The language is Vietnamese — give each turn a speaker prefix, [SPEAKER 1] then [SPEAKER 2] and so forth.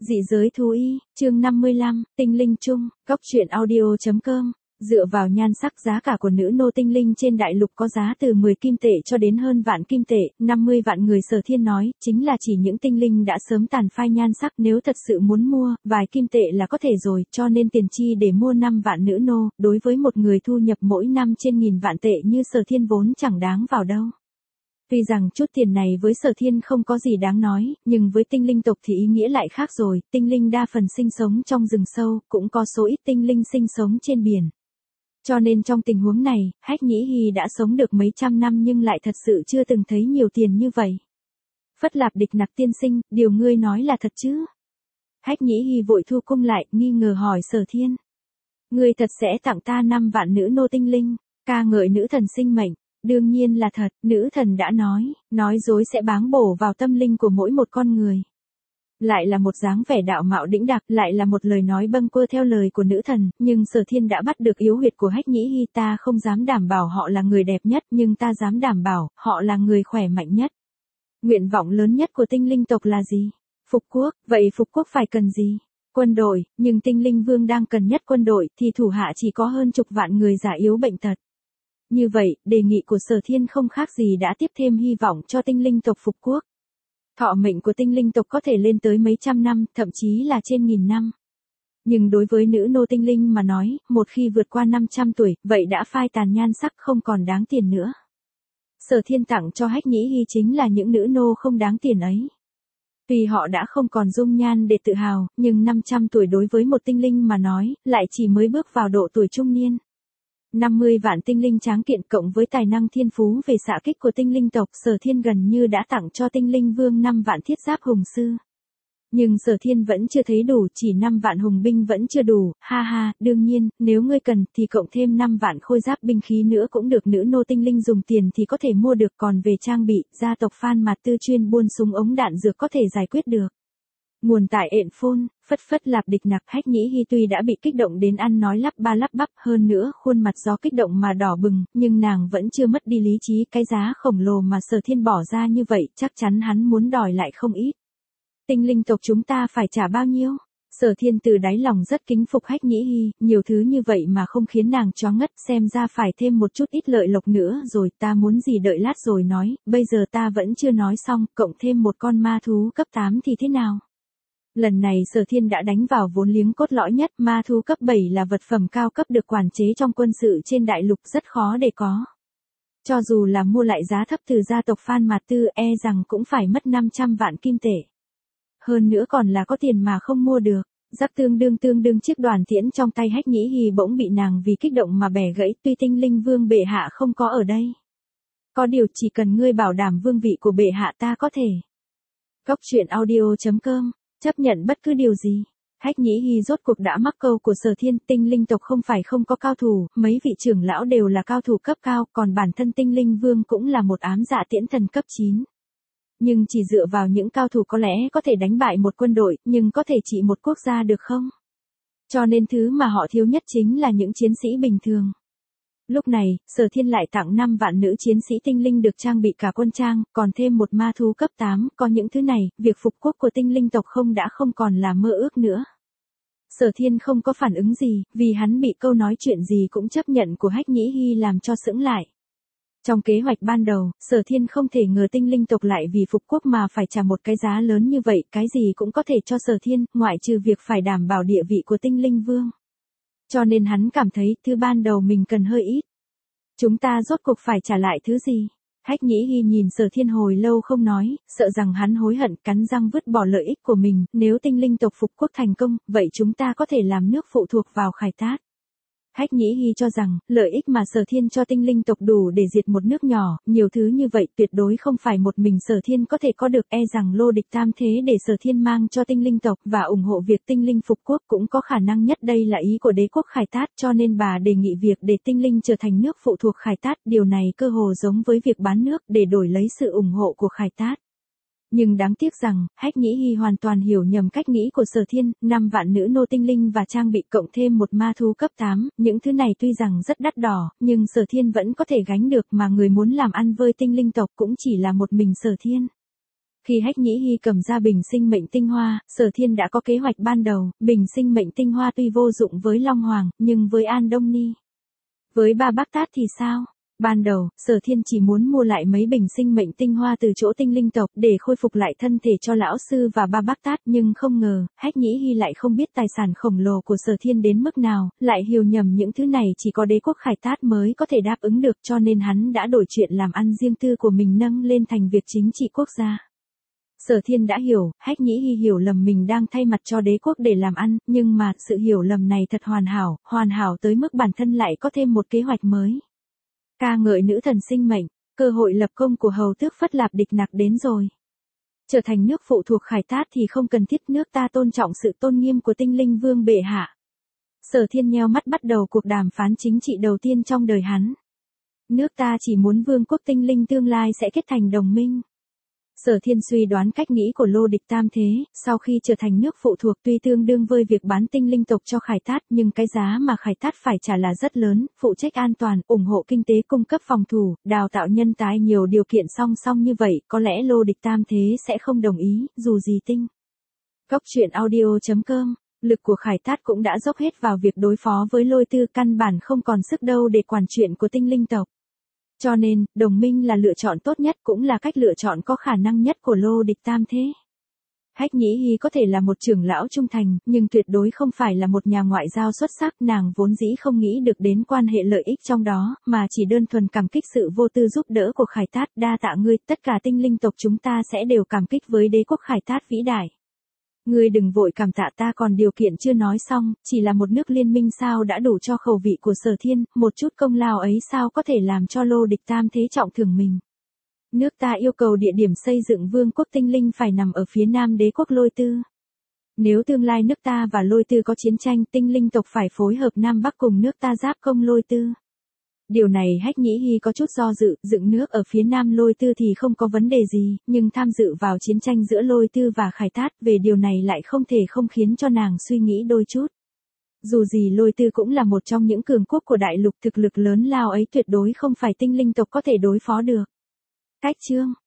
[SPEAKER 1] Dị giới thú y, chương 55, tinh linh chung, góc truyện audio.com. Dựa vào nhan sắc giá cả của nữ nô tinh linh trên đại lục có giá từ 10 kim tệ cho đến hơn vạn kim tệ, 50 vạn người. Sở Thiên nói, chính là chỉ những tinh linh đã sớm tàn phai nhan sắc, nếu thật sự muốn mua, vài kim tệ là có thể rồi, cho nên tiền chi để mua 5 vạn nữ nô, đối với một người thu nhập mỗi năm trên 1000 vạn tệ như Sở Thiên vốn chẳng đáng vào đâu. Tuy rằng chút tiền này với Sở Thiên không có gì đáng nói, nhưng với tinh linh tộc thì ý nghĩa lại khác rồi, tinh linh đa phần sinh sống trong rừng sâu, cũng có số ít tinh linh sinh sống trên biển. Cho nên trong tình huống này, Hách Nhĩ Hy đã sống được mấy trăm năm nhưng lại thật sự chưa từng thấy nhiều tiền như vậy. Phất Lạp Địch Nặc tiên sinh, điều ngươi nói là thật chứ? Hách Nhĩ Hy vội thu cung lại, nghi ngờ hỏi Sở Thiên. Ngươi thật sẽ tặng ta 5 vạn nữ nô tinh linh, ca ngợi nữ thần sinh mệnh. Đương nhiên là thật, nữ thần đã nói dối sẽ báng bổ vào tâm linh của mỗi một con người. Lại là một dáng vẻ đạo mạo đĩnh đạc, lại là một lời nói bâng quơ theo lời của nữ thần, nhưng Sở Thiên đã bắt được yếu huyệt của Hách Nhĩ Hy. Ta không dám đảm bảo họ là người đẹp nhất, nhưng ta dám đảm bảo, họ là người khỏe mạnh nhất. Nguyện vọng lớn nhất của tinh linh tộc là gì? Phục quốc, vậy phục quốc phải cần gì? Quân đội, nhưng tinh linh vương đang cần nhất quân đội, thì thủ hạ chỉ có hơn chục vạn người già yếu bệnh tật. Như vậy, đề nghị của Sở Thiên không khác gì đã tiếp thêm hy vọng cho tinh linh tộc phục quốc. Thọ mệnh của tinh linh tộc có thể lên tới mấy trăm năm, thậm chí là trên 1000 năm. Nhưng đối với nữ nô tinh linh mà nói, một khi vượt qua 500 tuổi, vậy đã phai tàn nhan sắc không còn đáng tiền nữa. Sở Thiên tặng cho Hách Nhĩ Hy chính là những nữ nô không đáng tiền ấy. Tuy họ đã không còn dung nhan để tự hào, nhưng 500 tuổi đối với một tinh linh mà nói, lại chỉ mới bước vào độ tuổi trung niên. 50 vạn tinh linh tráng kiện cộng với tài năng thiên phú về xạ kích của tinh linh tộc, Sở Thiên gần như đã tặng cho tinh linh vương 5 vạn thiết giáp hùng sư. Nhưng Sở Thiên vẫn chưa thấy đủ, chỉ 5 vạn hùng binh vẫn chưa đủ, ha ha, đương nhiên, nếu ngươi cần thì cộng thêm 5 vạn khôi giáp binh khí nữa cũng được. Nữ nô tinh linh dùng tiền thì có thể mua được, còn về trang bị, gia tộc Phan Mạt Tư chuyên buôn súng ống đạn dược có thể giải quyết được. Nguồn tại ện phôn, Phất Lạp Địch Nặc. Hách Nhĩ Hy tuy đã bị kích động đến ăn nói lắp ba lắp bắp, hơn nữa khuôn mặt do kích động mà đỏ bừng, nhưng nàng vẫn chưa mất đi lý trí. Cái giá khổng lồ mà Sở Thiên bỏ ra như vậy, chắc chắn hắn muốn đòi lại không ít. Tinh linh tộc chúng ta phải trả bao nhiêu? Sở Thiên từ đáy lòng rất kính phục Hách Nhĩ Hy, nhiều thứ như vậy mà không khiến nàng choáng ngất, xem ra phải thêm một chút ít lợi lộc nữa rồi. Ta muốn gì đợi lát rồi nói, bây giờ ta vẫn chưa nói xong, cộng thêm một con ma thú cấp 8 thì thế nào? Lần này Sở Thiên đã đánh vào vốn liếng cốt lõi nhất, ma thú cấp 7 là vật phẩm cao cấp được quản chế trong quân sự trên đại lục, rất khó để có. Cho dù là mua lại giá thấp từ gia tộc Phan Mạt Tư, e rằng cũng phải mất 500 vạn kim tệ. Hơn nữa còn là có tiền mà không mua được. Rắc tương đương chiếc đoàn tiễn trong tay Hách Nhĩ Hy bỗng bị nàng vì kích động mà bẻ gãy. Tuy tinh linh vương bệ hạ không có ở đây, có điều chỉ cần ngươi bảo đảm vương vị của bệ hạ ta có thể. Góc truyện audio.com. Chấp nhận bất cứ điều gì. Hách Nhĩ Hy rốt cuộc đã mắc câu của Sở Thiên. Tinh linh tộc không phải không có cao thủ, mấy vị trưởng lão đều là cao thủ cấp cao, còn bản thân tinh linh vương cũng là một ám dạ tiễn thần cấp 9. Nhưng chỉ dựa vào những cao thủ có lẽ có thể đánh bại một quân đội, nhưng có thể trị một quốc gia được không? Cho nên thứ mà họ thiếu nhất chính là những chiến sĩ bình thường. Lúc này, Sở Thiên lại tặng 5 vạn nữ chiến sĩ tinh linh được trang bị cả quân trang, còn thêm một ma thú cấp 8, có những thứ này, việc phục quốc của tinh linh tộc không còn là mơ ước nữa. Sở Thiên không có phản ứng gì, vì hắn bị câu nói chuyện gì cũng chấp nhận của Hách Nhĩ Hy làm cho sững lại. Trong kế hoạch ban đầu, Sở Thiên không thể ngờ tinh linh tộc lại vì phục quốc mà phải trả một cái giá lớn như vậy, cái gì cũng có thể cho Sở Thiên, ngoại trừ việc phải đảm bảo địa vị của tinh linh vương. Cho nên hắn cảm thấy, thứ ban đầu mình cần hơi ít. Chúng ta rốt cuộc phải trả lại thứ gì? Hách Nhĩ Hy nhìn Sở Thiên hồi lâu không nói, sợ rằng hắn hối hận, cắn răng vứt bỏ lợi ích của mình. Nếu tinh linh tộc phục quốc thành công, vậy chúng ta có thể làm nước phụ thuộc vào Khải Tát. Hách Nhĩ Hy cho rằng, lợi ích mà Sở Thiên cho tinh linh tộc đủ để diệt một nước nhỏ, nhiều thứ như vậy tuyệt đối không phải một mình Sở Thiên có thể có được, e rằng lô địch tam thế để Sở Thiên mang cho tinh linh tộc và ủng hộ việc tinh linh phục quốc cũng có khả năng nhất. Đây là ý của đế quốc Khải Tát, cho nên bà đề nghị việc để tinh linh trở thành nước phụ thuộc Khải Tát, điều này cơ hồ giống với việc bán nước để đổi lấy sự ủng hộ của Khải Tát. Nhưng đáng tiếc rằng, Hách Nhĩ Hy hoàn toàn hiểu nhầm cách nghĩ của Sở Thiên. 5 vạn nữ nô tinh linh và trang bị cộng thêm một ma thú cấp 8, những thứ này tuy rằng rất đắt đỏ, nhưng Sở Thiên vẫn có thể gánh được, mà người muốn làm ăn với tinh linh tộc cũng chỉ là một mình Sở Thiên. Khi Hách Nhĩ Hy cầm ra bình sinh mệnh tinh hoa, Sở Thiên đã có kế hoạch ban đầu, bình sinh mệnh tinh hoa tuy vô dụng với Long Hoàng, nhưng với An Đông Ni, với Ba Bác Tát thì sao? Ban đầu, Sở Thiên chỉ muốn mua lại mấy bình sinh mệnh tinh hoa từ chỗ tinh linh tộc để khôi phục lại thân thể cho lão sư và Ba Bác Tát, nhưng không ngờ, Hách Nhĩ Hy lại không biết tài sản khổng lồ của Sở Thiên đến mức nào, lại hiểu nhầm những thứ này chỉ có đế quốc Khải Tát mới có thể đáp ứng được, cho nên hắn đã đổi chuyện làm ăn riêng tư của mình nâng lên thành việc chính trị quốc gia. Sở Thiên đã hiểu, Hách Nhĩ Hy hiểu lầm mình đang thay mặt cho đế quốc để làm ăn, nhưng mà, sự hiểu lầm này thật hoàn hảo tới mức bản thân lại có thêm một kế hoạch mới. Ca ngợi nữ thần sinh mệnh, cơ hội lập công của hầu tước Phất Lạp Địch Nặc đến rồi. Trở thành nước phụ thuộc Khải Tát thì không cần thiết, nước ta tôn trọng sự tôn nghiêm của tinh linh vương bệ hạ. Sở Thiên nheo mắt bắt đầu cuộc đàm phán chính trị đầu tiên trong đời hắn. Nước ta chỉ muốn vương quốc tinh linh tương lai sẽ kết thành đồng minh. Sở Thiên suy đoán cách nghĩ của Lô Địch Tam Thế, sau khi trở thành nước phụ thuộc tuy tương đương với việc bán tinh linh tộc cho Khải Tát, nhưng cái giá mà Khải Tát phải trả là rất lớn, phụ trách an toàn, ủng hộ kinh tế, cung cấp phòng thủ, đào tạo nhân tài, nhiều điều kiện song song như vậy, có lẽ Lô Địch Tam Thế sẽ không đồng ý, dù gì tinh. Góc truyện audio.com, lực của Khải Tát cũng đã dốc hết vào việc đối phó với Lôi Tư, căn bản không còn sức đâu để quản chuyện của tinh linh tộc. Cho nên, đồng minh là lựa chọn tốt nhất, cũng là cách lựa chọn có khả năng nhất của Lô Địch Tam Thế. Hách Nhĩ Hy có thể là một trưởng lão trung thành, nhưng tuyệt đối không phải là một nhà ngoại giao xuất sắc, nàng vốn dĩ không nghĩ được đến quan hệ lợi ích trong đó, mà chỉ đơn thuần cảm kích sự vô tư giúp đỡ của Khải Tát, đa tạ ngươi, tất cả tinh linh tộc chúng ta sẽ đều cảm kích với đế quốc Khải Tát vĩ đại. Ngươi đừng vội cảm tạ ta, còn điều kiện chưa nói xong, chỉ là một nước liên minh sao đã đủ cho khẩu vị của Sở Thiên, một chút công lao ấy sao có thể làm cho Lô Địch Tam Thế trọng thưởng mình. Nước ta yêu cầu địa điểm xây dựng vương quốc tinh linh phải nằm ở phía nam đế quốc Lôi Tư. Nếu tương lai nước ta và Lôi Tư có chiến tranh, tinh linh tộc phải phối hợp Nam Bắc cùng nước ta giáp công Lôi Tư. Điều này Hách Nhĩ Hy có chút do dự, dựng nước ở phía nam Lôi Tư thì không có vấn đề gì, nhưng tham dự vào chiến tranh giữa Lôi Tư và Khải Tát, về điều này lại không thể không khiến cho nàng suy nghĩ đôi chút. Dù gì Lôi Tư cũng là một trong những cường quốc của đại lục, thực lực lớn lao ấy tuyệt đối không phải tinh linh tộc có thể đối phó được. Cách chương